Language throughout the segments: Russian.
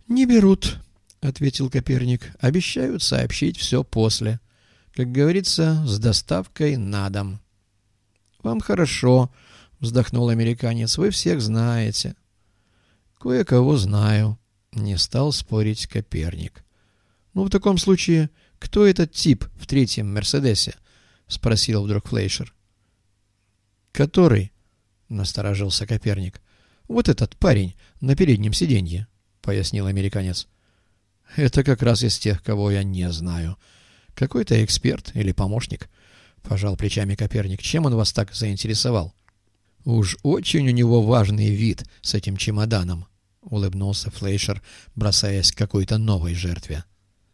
«Не берут», — ответил Коперник. «Обещают сообщить все после. Как говорится, с доставкой на дом». «Вам хорошо», — вздохнул американец. «Вы всех знаете». «Кое-кого знаю», — не стал спорить Коперник. «Ну, в таком случае, кто этот тип в третьем «Мерседесе»?» — спросил вдруг Флейшер. «Который?» — насторожился Коперник. «Вот этот парень на переднем сиденье», — пояснил американец. «Это как раз из тех, кого я не знаю. Какой-то эксперт или помощник», — пожал плечами Коперник. «Чем он вас так заинтересовал?» «Уж очень у него важный вид с этим чемоданом», — улыбнулся Флейшер, бросаясь к какой-то новой жертве.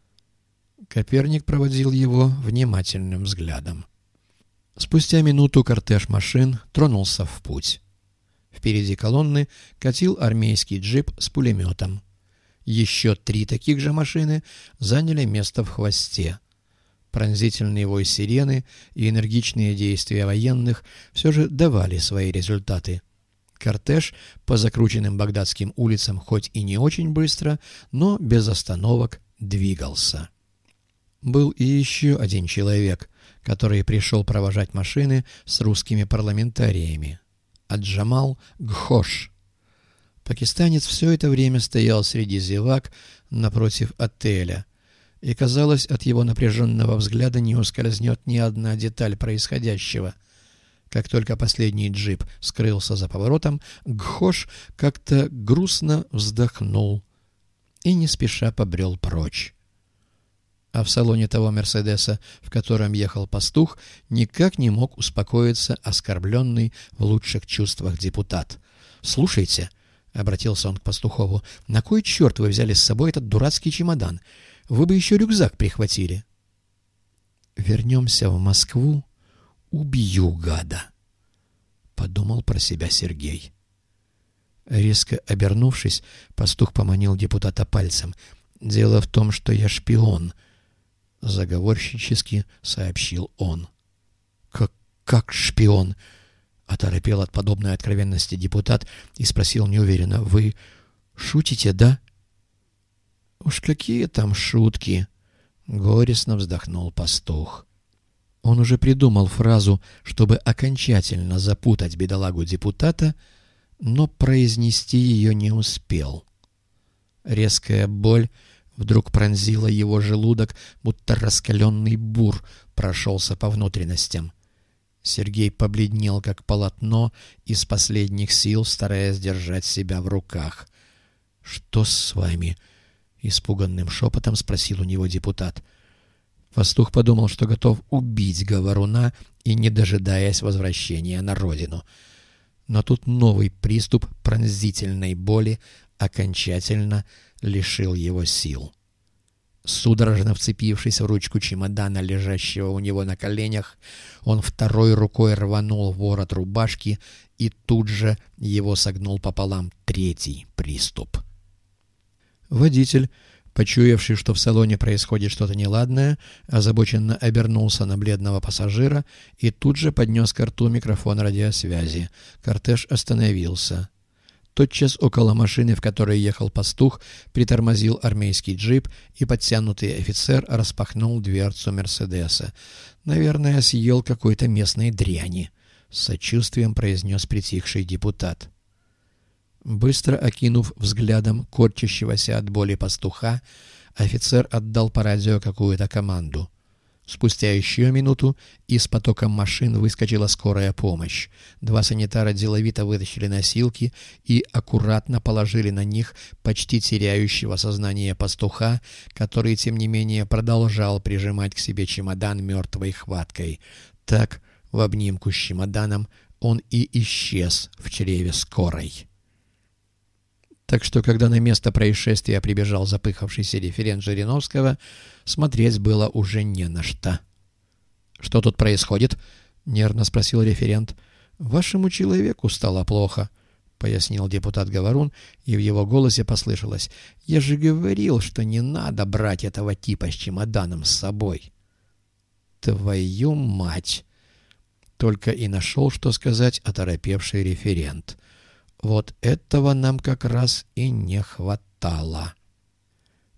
Коперник проводил его внимательным взглядом. Спустя минуту кортеж машин тронулся в путь. Впереди колонны катил армейский джип с пулеметом. Еще 3 таких же машины заняли место в хвосте. Пронзительный вой сирены и энергичные действия военных все же давали свои результаты. Кортеж по закрученным багдадским улицам хоть и не очень быстро, но без остановок двигался. Был и еще один человек, который пришел провожать машины с русскими парламентариями. Аджамал Гхош. Пакистанец все это время стоял среди зевак напротив отеля, и, казалось, от его напряженного взгляда не ускользнет ни одна деталь происходящего. Как только последний джип скрылся за поворотом, Гхош как-то грустно вздохнул и не спеша побрел прочь. А в салоне того «Мерседеса», в котором ехал пастух, никак не мог успокоиться оскорбленный в лучших чувствах депутат. «Слушайте», — обратился он к Пастухову, — «на кой черт вы взяли с собой этот дурацкий чемодан? Вы бы еще рюкзак прихватили». «Вернемся в Москву, убью гада», — подумал про себя Сергей. Резко обернувшись, пастух поманил депутата пальцем. «Дело в том, что я шпион», — заговорщически сообщил он. «Как шпион?» — оторопел от подобной откровенности депутат и спросил неуверенно. «Вы шутите, да?» «Уж какие там шутки!» — горестно вздохнул пастух. Он уже придумал фразу, чтобы окончательно запутать бедолагу депутата, но произнести ее не успел. Резкая боль вдруг пронзила его желудок, будто раскаленный бур прошелся по внутренностям. Сергей побледнел, как полотно, из последних сил стараясь держать себя в руках. «Что с вами?» — испуганным шепотом спросил у него депутат. Пастух подумал, что готов убить говоруна и не дожидаясь возвращения на родину. Но тут новый приступ пронзительной боли окончательно лишил его сил. Судорожно вцепившись в ручку чемодана, лежащего у него на коленях, он второй рукой рванул ворот рубашки, и тут же его согнул пополам 3-й приступ. Водитель, почуявший, что в салоне происходит что-то неладное, озабоченно обернулся на бледного пассажира и тут же поднес к рту микрофон радиосвязи. Кортеж остановился. Тотчас около машины, в которой ехал пастух, притормозил армейский джип, и подтянутый офицер распахнул дверцу «Мерседеса». «Наверное, съел какой-то местной дряни», — с сочувствием произнес притихший депутат. Быстро окинув взглядом корчащегося от боли пастуха, офицер отдал по радио какую-то команду. Спустя еще минуту из потока машин выскочила скорая помощь. 2 санитара деловито вытащили носилки и аккуратно положили на них почти теряющего сознание пастуха, который, тем не менее, продолжал прижимать к себе чемодан мертвой хваткой. Так, в обнимку с чемоданом, он и исчез в чреве скорой. Так что, когда на место происшествия прибежал запыхавшийся референт Жириновского, смотреть было уже не на что. «Что тут происходит?» — нервно спросил референт. «Вашему человеку стало плохо», — пояснил депутат Говорун, и в его голосе послышалось: «Я же говорил, что не надо брать этого типа с чемоданом с собой». «Твою мать!» — только и нашел, что сказать оторопевший референт. «Вот этого нам как раз и не хватало».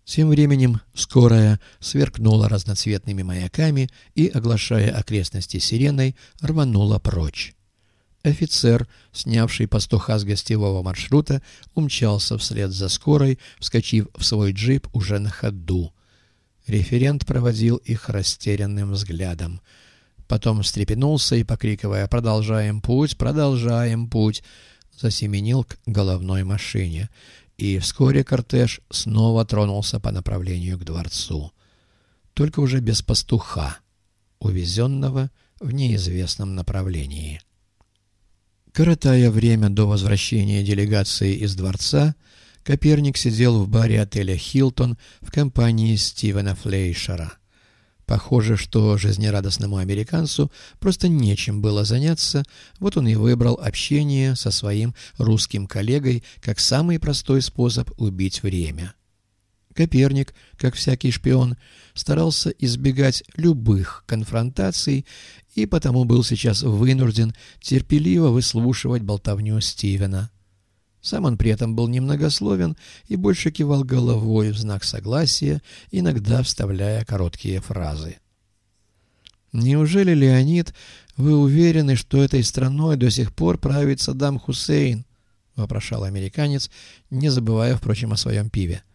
Тем временем скорая сверкнула разноцветными маяками и, оглашая окрестности сиреной, рванула прочь. Офицер, снявший пастуха с гостевого маршрута, умчался вслед за скорой, вскочив в свой джип уже на ходу. Референт проводил их растерянным взглядом. Потом встрепенулся и, покрикивая продолжаем путь, засеменил к головной машине. И вскоре кортеж снова тронулся по направлению к дворцу. Только уже без пастуха, увезенного в неизвестном направлении. Коротая время до возвращения делегации из дворца, Коперник сидел в баре отеля «Хилтон» в компании Стивена Флейшера. Похоже, что жизнерадостному американцу просто нечем было заняться, вот он и выбрал общение со своим русским коллегой как самый простой способ убить время. Коперник, как всякий шпион, старался избегать любых конфронтаций и потому был сейчас вынужден терпеливо выслушивать болтовню Стивена. Сам он при этом был немногословен и больше кивал головой в знак согласия, иногда вставляя короткие фразы. «Неужели, Леонид, вы уверены, что этой страной до сих пор правит Саддам Хусейн?» — вопрошал американец, не забывая, впрочем, о своем пиве.